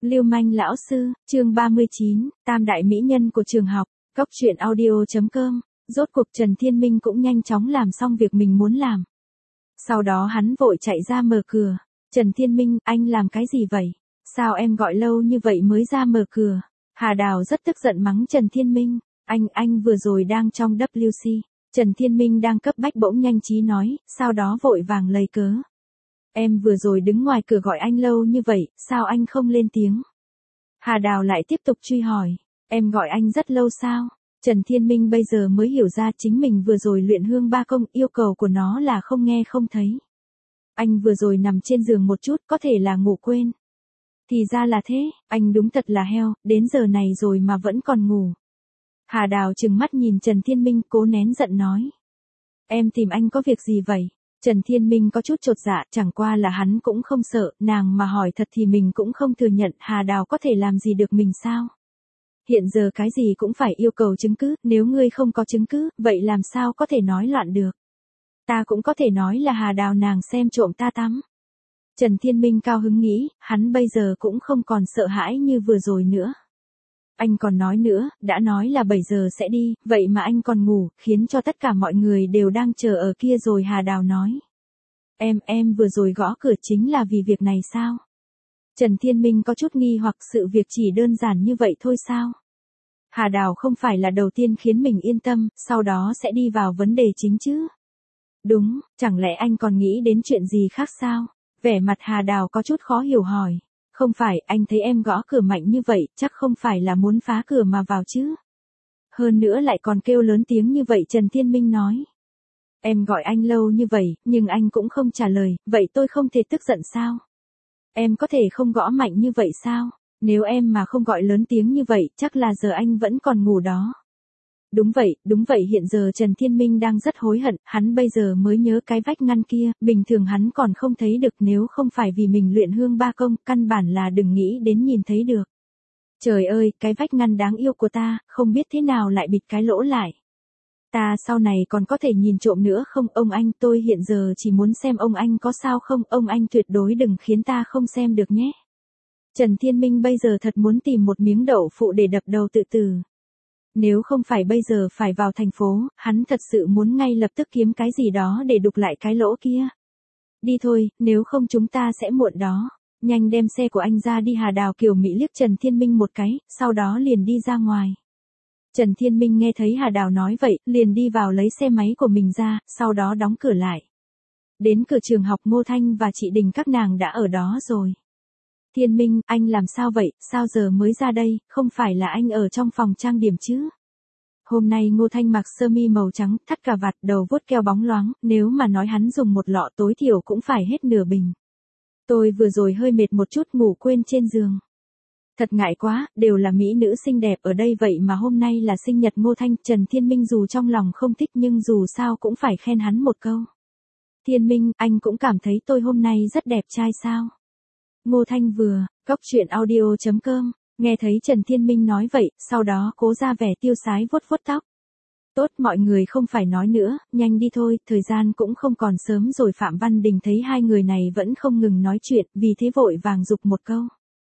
Lưu manh lão sư, chương 39, tam đại mỹ nhân của trường học, Cốc truyện audio.com, rốt cuộc Trần Thiên Minh cũng nhanh chóng làm xong việc mình muốn làm. Sau đó hắn vội chạy ra mở cửa, Trần Thiên Minh, anh làm cái gì vậy? Sao em gọi lâu như vậy mới ra mở cửa? Hà Đào rất tức giận mắng Trần Thiên Minh, anh vừa rồi đang trong WC. Trần Thiên Minh đang cấp bách bỗng nhanh trí nói, sau đó vội vàng lấy cớ. Em vừa rồi đứng ngoài cửa gọi anh lâu như vậy, sao anh không lên tiếng? Hà Đào lại tiếp tục truy hỏi, em gọi anh rất lâu sao? Trần Thiên Minh bây giờ mới hiểu ra chính mình vừa rồi luyện hương ba công, yêu cầu của nó là không nghe không thấy. Anh vừa rồi nằm trên giường một chút, có thể là ngủ quên. Thì ra là thế, anh đúng thật là heo, đến giờ này rồi mà vẫn còn ngủ. Hà Đào trừng mắt nhìn Trần Thiên Minh cố nén giận nói. Em tìm anh có việc gì vậy? Trần Thiên Minh có chút chột dạ, chẳng qua là hắn cũng không sợ, nàng mà hỏi thật thì mình cũng không thừa nhận, Hà Đào có thể làm gì được mình sao? Hiện giờ cái gì cũng phải yêu cầu chứng cứ, nếu ngươi không có chứng cứ, vậy làm sao có thể nói loạn được? Ta cũng có thể nói là Hà Đào nàng xem trộm ta tắm. Trần Thiên Minh cao hứng nghĩ, hắn bây giờ cũng không còn sợ hãi như vừa rồi nữa. Anh còn nói nữa, đã nói là 7 giờ sẽ đi, vậy mà anh còn ngủ, khiến cho tất cả mọi người đều đang chờ ở kia rồi. Hà Đào nói. Em vừa rồi gõ cửa chính là vì việc này sao? Trần Thiên Minh có chút nghi hoặc sự việc chỉ đơn giản như vậy thôi sao? Hà Đào không phải là đầu tiên khiến mình yên tâm, sau đó sẽ đi vào vấn đề chính chứ? Đúng, chẳng lẽ anh còn nghĩ đến chuyện gì khác sao? Vẻ mặt Hà Đào có chút khó hiểu hỏi. Không phải, anh thấy em gõ cửa mạnh như vậy, chắc không phải là muốn phá cửa mà vào chứ. Hơn nữa lại còn kêu lớn tiếng như vậy. Trần Thiên Minh nói. Em gọi anh lâu như vậy, nhưng anh cũng không trả lời, vậy tôi không thể tức giận sao? Em có thể không gõ mạnh như vậy sao? Nếu em mà không gọi lớn tiếng như vậy, chắc là giờ anh vẫn còn ngủ đó. Đúng vậy, hiện giờ Trần Thiên Minh đang rất hối hận, hắn bây giờ mới nhớ cái vách ngăn kia, bình thường hắn còn không thấy được, nếu không phải vì mình luyện hương ba công, căn bản là đừng nghĩ đến nhìn thấy được. Trời ơi, cái vách ngăn đáng yêu của ta, không biết thế nào lại bịt cái lỗ lại. Ta sau này còn có thể nhìn trộm nữa không? Ông anh, tôi hiện giờ chỉ muốn xem ông anh có sao không, ông anh tuyệt đối đừng khiến ta không xem được nhé. Trần Thiên Minh bây giờ thật muốn tìm một miếng đậu phụ để đập đầu tự tử. Nếu không phải bây giờ phải vào thành phố, hắn thật sự muốn ngay lập tức kiếm cái gì đó để đục lại cái lỗ kia. Đi thôi, nếu không chúng ta sẽ muộn đó. Nhanh đem xe của anh ra đi. Hà Đào kiều mỹ liếc Trần Thiên Minh một cái, sau đó liền đi ra ngoài. Trần Thiên Minh nghe thấy Hà Đào nói vậy, liền đi vào lấy xe máy của mình ra, sau đó đóng cửa lại. Đến cửa trường học, Ngô Thanh và chị Đình các nàng đã ở đó rồi. Thiên Minh, anh làm sao vậy, sao giờ mới ra đây, không phải là anh ở trong phòng trang điểm chứ? Hôm nay Ngô Thanh mặc sơ mi màu trắng, thắt cà vạt, đầu vuốt keo bóng loáng, nếu mà nói hắn dùng một lọ tối thiểu cũng phải hết nửa bình. Tôi vừa rồi hơi mệt một chút, ngủ quên trên giường. Thật ngại quá, đều là mỹ nữ xinh đẹp ở đây vậy mà hôm nay là sinh nhật Ngô Thanh. Trần Thiên Minh dù trong lòng không thích nhưng dù sao cũng phải khen hắn một câu. Thiên Minh, anh cũng cảm thấy tôi hôm nay rất đẹp trai sao? Ngô Thanh vừa, Cốc truyện audio.com, nghe thấy Trần Thiên Minh nói vậy, sau đó cố ra vẻ tiêu sái vuốt vuốt tóc. Tốt, mọi người không phải nói nữa, nhanh đi thôi, thời gian cũng không còn sớm rồi. Phạm Văn Đình thấy hai người này vẫn không ngừng nói chuyện, vì thế vội vàng giục một câu.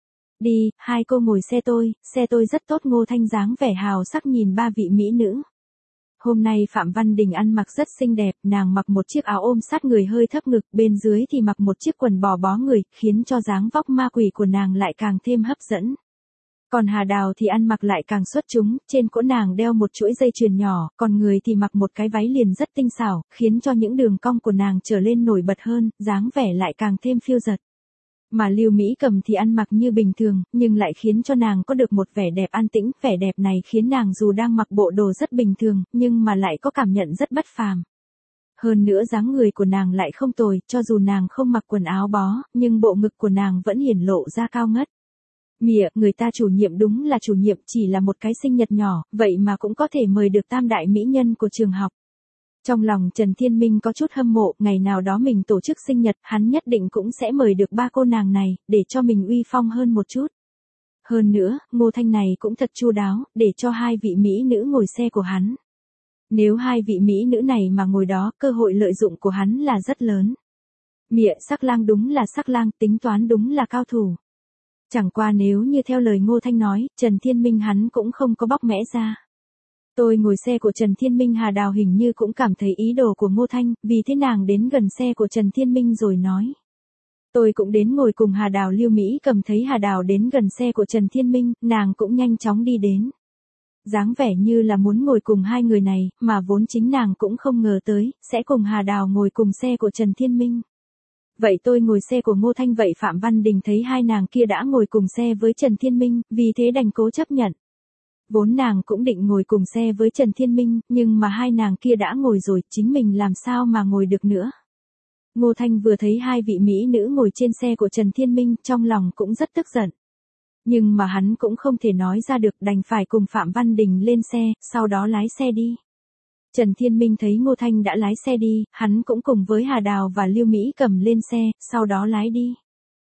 Đi, hai cô ngồi xe tôi rất tốt. Ngô Thanh dáng vẻ hào sắc nhìn ba vị mỹ nữ. Hôm nay Phạm Văn Đình ăn mặc rất xinh đẹp, nàng mặc một chiếc áo ôm sát người hơi thấp ngực, bên dưới thì mặc một chiếc quần bò bó người, khiến cho dáng vóc ma quỷ của nàng lại càng thêm hấp dẫn. Còn Hà Đào thì ăn mặc lại càng xuất chúng, trên cổ nàng đeo một chuỗi dây chuyền nhỏ, còn người thì mặc một cái váy liền rất tinh xảo, khiến cho những đường cong của nàng trở lên nổi bật hơn, dáng vẻ lại càng thêm phiêu dật. Mà Lưu Mỹ Cầm thì ăn mặc như bình thường, nhưng lại khiến cho nàng có được một vẻ đẹp an tĩnh, vẻ đẹp này khiến nàng dù đang mặc bộ đồ rất bình thường, nhưng mà lại có cảm nhận rất bất phàm. Hơn nữa dáng người của nàng lại không tồi, cho dù nàng không mặc quần áo bó, nhưng bộ ngực của nàng vẫn hiển lộ ra cao ngất. Mịa, người ta chủ nhiệm đúng là chủ nhiệm, chỉ là một cái sinh nhật nhỏ, vậy mà cũng có thể mời được tam đại mỹ nhân của trường học. Trong lòng Trần Thiên Minh có chút hâm mộ, ngày nào đó mình tổ chức sinh nhật, hắn nhất định cũng sẽ mời được ba cô nàng này, để cho mình uy phong hơn một chút. Hơn nữa, Ngô Thanh này cũng thật chu đáo, để cho hai vị mỹ nữ ngồi xe của hắn. Nếu hai vị mỹ nữ này mà ngồi đó, cơ hội lợi dụng của hắn là rất lớn. Mịa, sắc lang đúng là sắc lang, tính toán đúng là cao thủ. Chẳng qua nếu như theo lời Ngô Thanh nói, Trần Thiên Minh hắn cũng không có bóc mẽ ra. Tôi ngồi xe của Trần Thiên Minh, Hà Đào hình như cũng cảm thấy ý đồ của Ngô Thanh, vì thế nàng đến gần xe của Trần Thiên Minh rồi nói. Tôi cũng đến ngồi cùng Hà Đào. Lưu Mỹ Cầm thấy Hà Đào đến gần xe của Trần Thiên Minh, nàng cũng nhanh chóng đi đến. Dáng vẻ như là muốn ngồi cùng hai người này, mà vốn chính nàng cũng không ngờ tới, sẽ cùng Hà Đào ngồi cùng xe của Trần Thiên Minh. Vậy tôi ngồi xe của Ngô Thanh, vậy Phạm Văn Đình thấy hai nàng kia đã ngồi cùng xe với Trần Thiên Minh, vì thế đành cố chấp nhận. Vốn nàng cũng định ngồi cùng xe với Trần Thiên Minh, nhưng mà hai nàng kia đã ngồi rồi, chính mình làm sao mà ngồi được nữa. Ngô Thanh vừa thấy hai vị mỹ nữ ngồi trên xe của Trần Thiên Minh, trong lòng cũng rất tức giận. Nhưng mà hắn cũng không thể nói ra được, đành phải cùng Phạm Văn Đình lên xe, sau đó lái xe đi. Trần Thiên Minh thấy Ngô Thanh đã lái xe đi, hắn cũng cùng với Hà Đào và Lưu Mỹ Cầm lên xe, sau đó lái đi.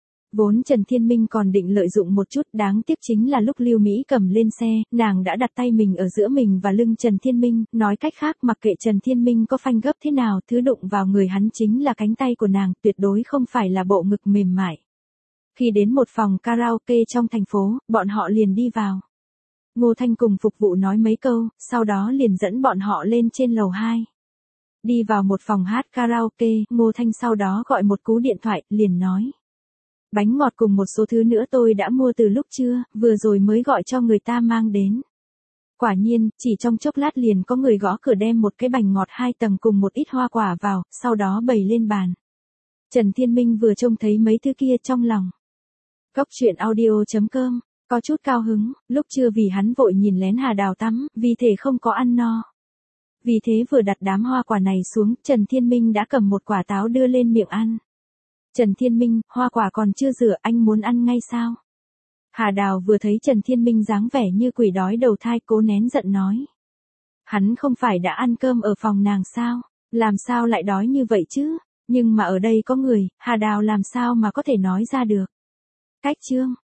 Vốn Trần Thiên Minh còn định lợi dụng một chút, đáng tiếc chính là lúc Lưu Mỹ Cầm lên xe, nàng đã đặt tay mình ở giữa mình và lưng Trần Thiên Minh, nói cách khác mặc kệ Trần Thiên Minh có phanh gấp thế nào, thứ đụng vào người hắn chính là cánh tay của nàng, tuyệt đối không phải là bộ ngực mềm mại. Khi đến một phòng karaoke trong thành phố, bọn họ liền đi vào. Ngô Thanh cùng phục vụ nói mấy câu, sau đó liền dẫn bọn họ lên trên lầu 2. Đi vào một phòng hát karaoke, Ngô Thanh sau đó gọi một cú điện thoại, liền nói. Bánh ngọt cùng một số thứ nữa tôi đã mua từ lúc trưa, vừa rồi mới gọi cho người ta mang đến. Quả nhiên, chỉ trong chốc lát liền có người gõ cửa đem một cái bánh ngọt 2 tầng cùng một ít hoa quả vào, sau đó bày lên bàn. Trần Thiên Minh vừa trông thấy mấy thứ kia trong lòng. Cốc truyện audio.com, có chút cao hứng, lúc trưa vì hắn vội nhìn lén Hà Đào tắm, vì thế không có ăn no. Vì thế vừa đặt đám hoa quả này xuống, Trần Thiên Minh đã cầm một quả táo đưa lên miệng ăn. Trần Thiên Minh, hoa quả còn chưa rửa, anh muốn ăn ngay sao? Hà Đào vừa thấy Trần Thiên Minh dáng vẻ như quỷ đói đầu thai, cố nén giận nói. Hắn không phải đã ăn cơm ở phòng nàng sao? Làm sao lại đói như vậy chứ? Nhưng mà ở đây có người, Hà Đào làm sao mà có thể nói ra được? Cách chương.